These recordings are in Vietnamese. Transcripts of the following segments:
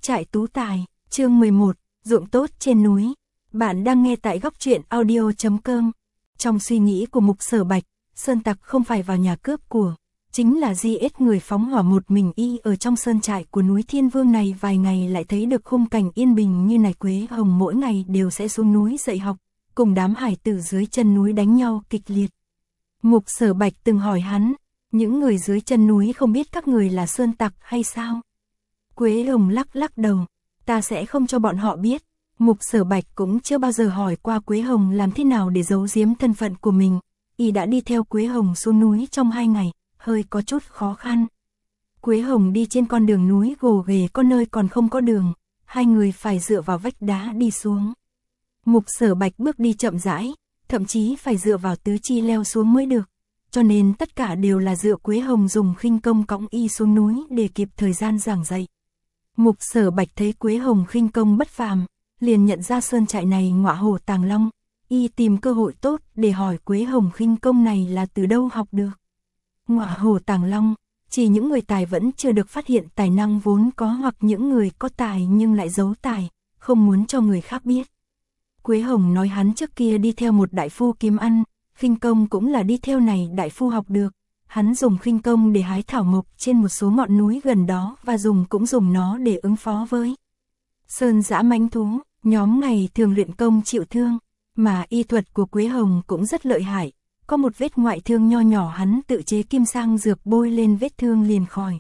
Trại Tú Tài, chương 11, ruộng tốt trên núi. Bạn đang nghe tại góc truyện audio.com. Trong suy nghĩ của Mục Sở Bạch, sơn tặc không phải vào nhà cướp của, chính là giết người phóng hỏa một mình. Y ở trong sơn trại của núi Thiên Vương này vài ngày lại thấy được khung cảnh yên bình như này. Quế Hồng mỗi ngày đều sẽ xuống núi dạy học, cùng đám hải tử dưới chân núi đánh nhau kịch liệt. Mục Sở Bạch từng hỏi hắn, những người dưới chân núi không biết các người là sơn tặc hay sao? Quế Hồng lắc lắc đầu, ta sẽ không cho bọn họ biết. Mục Sở Bạch cũng chưa bao giờ hỏi qua Quế Hồng làm thế nào để giấu giếm thân phận của mình. Y đã đi theo Quế Hồng xuống núi trong 2 ngày, hơi có chút khó khăn. Quế Hồng đi trên con đường núi gồ ghề, có nơi còn không có đường, hai người phải dựa vào vách đá đi xuống. Mục Sở Bạch bước đi chậm rãi, thậm chí phải dựa vào tứ chi leo xuống mới được, cho nên tất cả đều là dựa Quế Hồng dùng khinh công cõng y xuống núi để kịp thời gian giảng dạy. Mục Sở Bạch thấy Quế Hồng khinh công bất phàm, liền nhận ra sơn trại này ngọa hổ tàng long. Y tìm cơ hội tốt để hỏi Quế Hồng khinh công này là từ đâu học được. Ngọa hổ tàng long, chỉ những người tài vẫn chưa được phát hiện tài năng vốn có, hoặc những người có tài nhưng lại giấu tài, không muốn cho người khác biết. Quế Hồng nói hắn trước kia đi theo một đại phu kiếm ăn, khinh công cũng là đi theo này đại phu học được. Hắn dùng khinh công để hái thảo mộc trên một số ngọn núi gần đó và cũng dùng nó để ứng phó với sơn dã mãnh thú. Nhóm ngày thường luyện công chịu thương, mà y thuật của Quế Hồng cũng rất lợi hại. Có một vết ngoại thương nho nhỏ hắn tự chế kim sang dược bôi lên vết thương liền khỏi.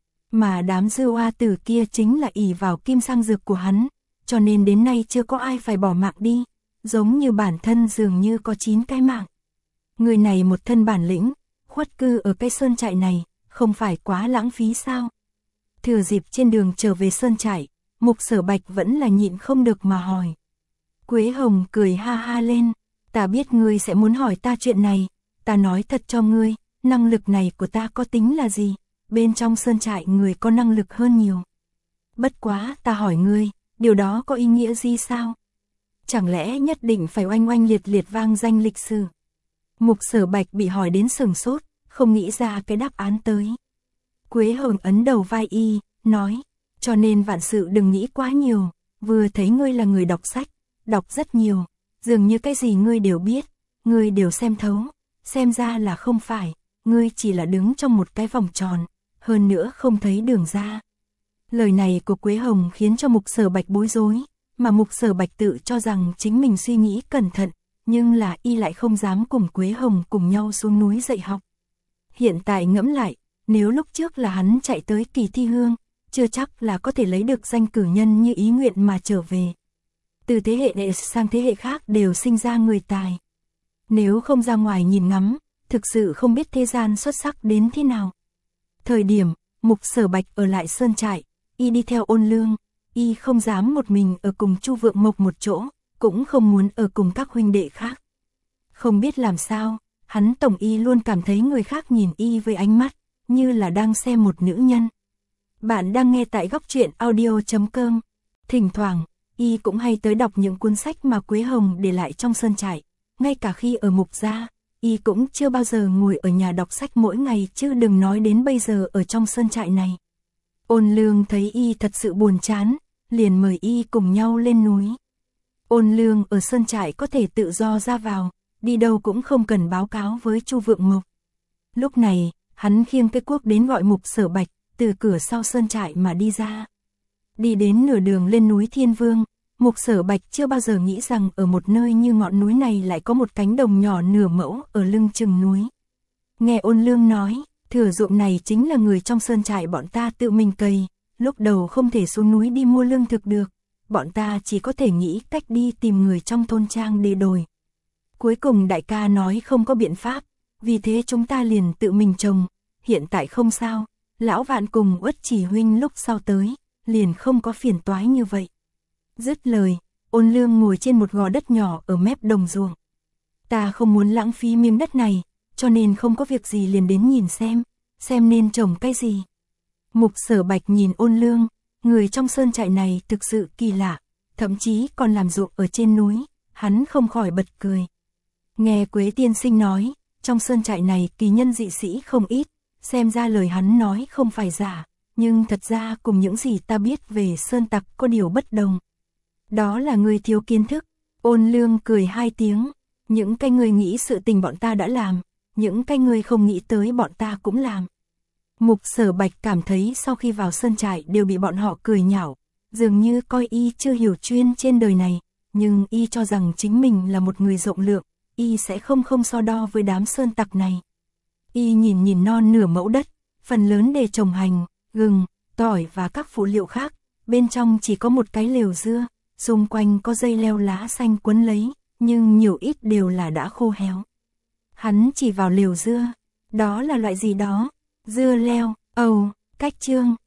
Mà đám dư oa tử kia chính là ỷ vào kim sang dược của hắn, cho nên đến nay chưa có ai phải bỏ mạng đi, giống như bản thân dường như có 9 cái mạng. Người này một thân bản lĩnh, khuất cư ở cái sơn trại này, không phải quá lãng phí sao? Thừa dịp trên đường trở về sơn trại, Mục Sở Bạch vẫn là nhịn không được mà hỏi. Quế Hồng cười ha ha lên, ta biết ngươi sẽ muốn hỏi ta chuyện này, ta nói thật cho ngươi, năng lực này của ta có tính là gì, bên trong sơn trại người có năng lực hơn nhiều. Bất quá ta hỏi ngươi, điều đó có ý nghĩa gì sao? Chẳng lẽ nhất định phải oanh oanh liệt liệt vang danh lịch sử? Mục Sở Bạch bị hỏi đến sừng sốt, không nghĩ ra cái đáp án tới. Quế Hồng ấn đầu vai y, nói, cho nên vạn sự đừng nghĩ quá nhiều, vừa thấy ngươi là người đọc sách, đọc rất nhiều, dường như cái gì ngươi đều biết, ngươi đều xem thấu, xem ra là không phải, ngươi chỉ là đứng trong một cái vòng tròn, hơn nữa không thấy đường ra. Lời này của Quế Hồng khiến cho Mục Sở Bạch bối rối, mà Mục Sở Bạch tự cho rằng chính mình suy nghĩ cẩn thận, nhưng là y lại không dám cùng Quế Hồng cùng nhau xuống núi dạy học. Hiện tại ngẫm lại, nếu lúc trước là hắn chạy tới Kỳ Thi Hương, chưa chắc là có thể lấy được danh cử nhân như ý nguyện mà trở về. Từ thế hệ này sang thế hệ khác đều sinh ra người tài. Nếu không ra ngoài nhìn ngắm, thực sự không biết thế gian xuất sắc đến thế nào. Thời điểm, Mục Sở Bạch ở lại sơn trại, y đi theo Ôn Lương, y không dám một mình ở cùng Chu Vượng Mộc một chỗ, cũng không muốn ở cùng các huynh đệ khác. Không biết làm sao, hắn tổng y luôn cảm thấy người khác nhìn y với ánh mắt, như là đang xem một nữ nhân. Bạn đang nghe tại góc truyện audio.com. Thỉnh thoảng, y cũng hay tới đọc những cuốn sách mà Quế Hồng để lại trong sơn trại. Ngay cả khi ở Mục gia, y cũng chưa bao giờ ngồi ở nhà đọc sách mỗi ngày, chứ đừng nói đến bây giờ ở trong sơn trại này. Ôn Lương thấy y thật sự buồn chán, liền mời y cùng nhau lên núi. Ôn Lương ở sơn trại có thể tự do ra vào, đi đâu cũng không cần báo cáo với Chu Vượng Mộc. Lúc này, hắn khiêng cái cuốc đến gọi Mục Sở Bạch, từ cửa sau sơn trại mà đi ra. Đi đến nửa đường lên núi Thiên Vương, Mục Sở Bạch chưa bao giờ nghĩ rằng ở một nơi như ngọn núi này lại có một cánh đồng nhỏ nửa mẫu ở lưng chừng núi. Nghe Ôn Lương nói, thửa ruộng này chính là người trong sơn trại bọn ta tự mình cày, lúc đầu không thể xuống núi đi mua lương thực được, bọn ta chỉ có thể nghĩ cách đi tìm người trong thôn trang để đổi. Cuối cùng đại ca nói không có biện pháp, vì thế chúng ta liền tự mình trồng, hiện tại không sao, Lão Vạn cùng Uất Chỉ huynh lúc sau tới, liền không có phiền toái như vậy. Dứt lời, Ôn Lương ngồi trên một gò đất nhỏ ở mép đồng ruộng. Ta không muốn lãng phí miếng đất này, cho nên không có việc gì liền đến nhìn xem nên trồng cái gì. Mục Sở Bạch nhìn Ôn Lương, người trong sơn trại này thực sự kỳ lạ, thậm chí còn làm ruộng ở trên núi, hắn không khỏi bật cười. Nghe Quế tiên sinh nói, trong sơn trại này kỳ nhân dị sĩ không ít, xem ra lời hắn nói không phải giả, nhưng thật ra cùng những gì ta biết về sơn tặc có điều bất đồng. Đó là người thiếu kiến thức. Ôn Lương cười hai tiếng, những cái người nghĩ sự tình bọn ta đã làm, những cái người không nghĩ tới bọn ta cũng làm. Mục Sở Bạch cảm thấy sau khi vào sơn trại đều bị bọn họ cười nhạo, dường như coi y chưa hiểu chuyên trên đời này, nhưng y cho rằng chính mình là một người rộng lượng, y sẽ không so đo với đám sơn tặc này. Y nhìn non nửa mẫu đất, phần lớn để trồng hành, gừng, tỏi và các phụ liệu khác, bên trong chỉ có một cái lều dưa, xung quanh có dây leo lá xanh quấn lấy, nhưng nhiều ít đều là đã khô héo. Hắn chỉ vào lều dưa, đó là loại gì đó? Dưa leo, cách Trương,